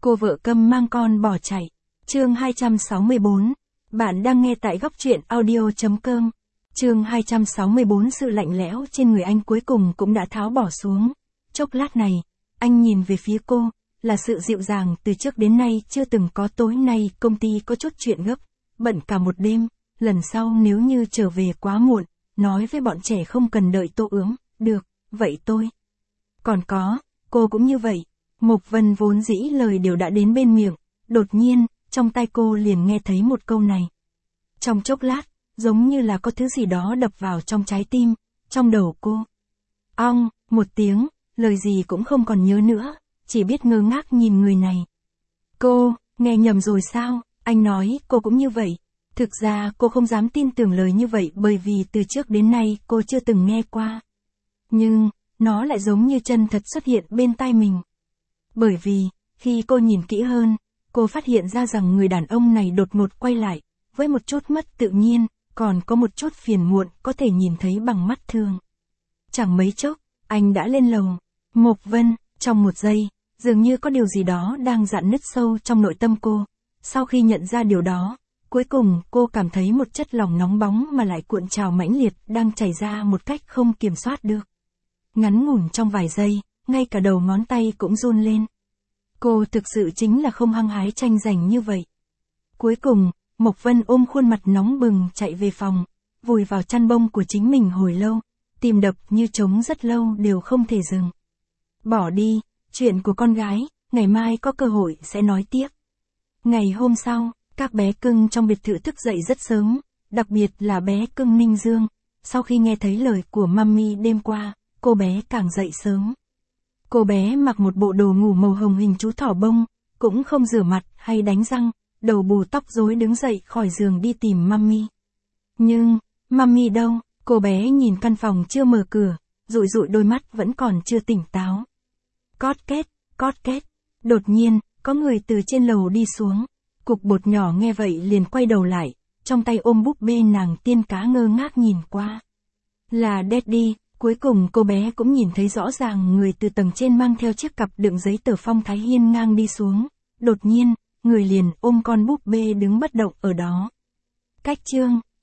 cô vợ câm mang con bỏ chạy. Chương 264. Bạn đang nghe tại góc truyện audio.com. Chương 264. Sự lạnh lẽo trên người anh cuối cùng cũng đã tháo bỏ xuống. Chốc lát này, anh nhìn về phía cô, là sự dịu dàng từ trước đến nay chưa từng có. Tối nay công ty có chút chuyện gấp, bận cả một đêm, lần sau nếu như trở về quá muộn, nói với bọn trẻ không cần đợi Tô Ướm. Được, vậy tôi. Còn có, cô cũng như vậy. Mộc Vân vốn dĩ lời đều đã đến bên miệng, đột nhiên, trong tai cô liền nghe thấy một câu này. Trong chốc lát, giống như là có thứ gì đó đập vào trong trái tim, trong đầu cô. Ong, một tiếng, lời gì cũng không còn nhớ nữa, chỉ biết ngơ ngác nhìn người này. Cô, nghe nhầm rồi sao? Anh nói cô cũng như vậy. Thực ra cô không dám tin tưởng lời như vậy bởi vì từ trước đến nay cô chưa từng nghe qua. Nhưng, nó lại giống như chân thật xuất hiện bên tai mình. Bởi vì, khi cô nhìn kỹ hơn, cô phát hiện ra rằng người đàn ông này đột ngột quay lại, với một chút mất tự nhiên, còn có một chút phiền muộn có thể nhìn thấy bằng mắt thường. Chẳng mấy chốc, anh đã lên lầu. Mộc Vân, trong một giây, dường như có điều gì đó đang rạn nứt sâu trong nội tâm cô. Sau khi nhận ra điều đó, cuối cùng cô cảm thấy một chất lòng nóng bóng mà lại cuộn trào mãnh liệt đang chảy ra một cách không kiểm soát được. Ngắn ngủn trong vài giây, ngay cả đầu ngón tay cũng run lên. Cô thực sự chính là không hăng hái tranh giành như vậy. Cuối cùng, Mộc Vân ôm khuôn mặt nóng bừng chạy về phòng, vùi vào chăn bông của chính mình hồi lâu, tim đập như trống rất lâu đều không thể dừng. Bỏ đi, chuyện của con gái, ngày mai có cơ hội sẽ nói tiếp. Ngày hôm sau, các bé cưng trong biệt thự thức dậy rất sớm, đặc biệt là bé cưng Ninh Dương. Sau khi nghe thấy lời của mami đêm qua, cô bé càng dậy sớm. Cô bé mặc một bộ đồ ngủ màu hồng hình chú thỏ bông, cũng không rửa mặt hay đánh răng, đầu bù tóc rối đứng dậy khỏi giường đi tìm mami. Nhưng, mami đâu? Cô bé nhìn căn phòng chưa mở cửa, dụi dụi đôi mắt vẫn còn chưa tỉnh táo. Cót két, đột nhiên, có người từ trên lầu đi xuống. Cục bột nhỏ nghe vậy liền quay đầu lại, trong tay ôm búp bê nàng tiên cá ngơ ngác nhìn qua. Là Daddy. Cuối cùng cô bé cũng nhìn thấy rõ ràng người từ tầng trên mang theo chiếc cặp đựng giấy tờ phong thái hiên ngang đi xuống. Đột nhiên, người liền ôm con búp bê đứng bất động ở đó. Cách chương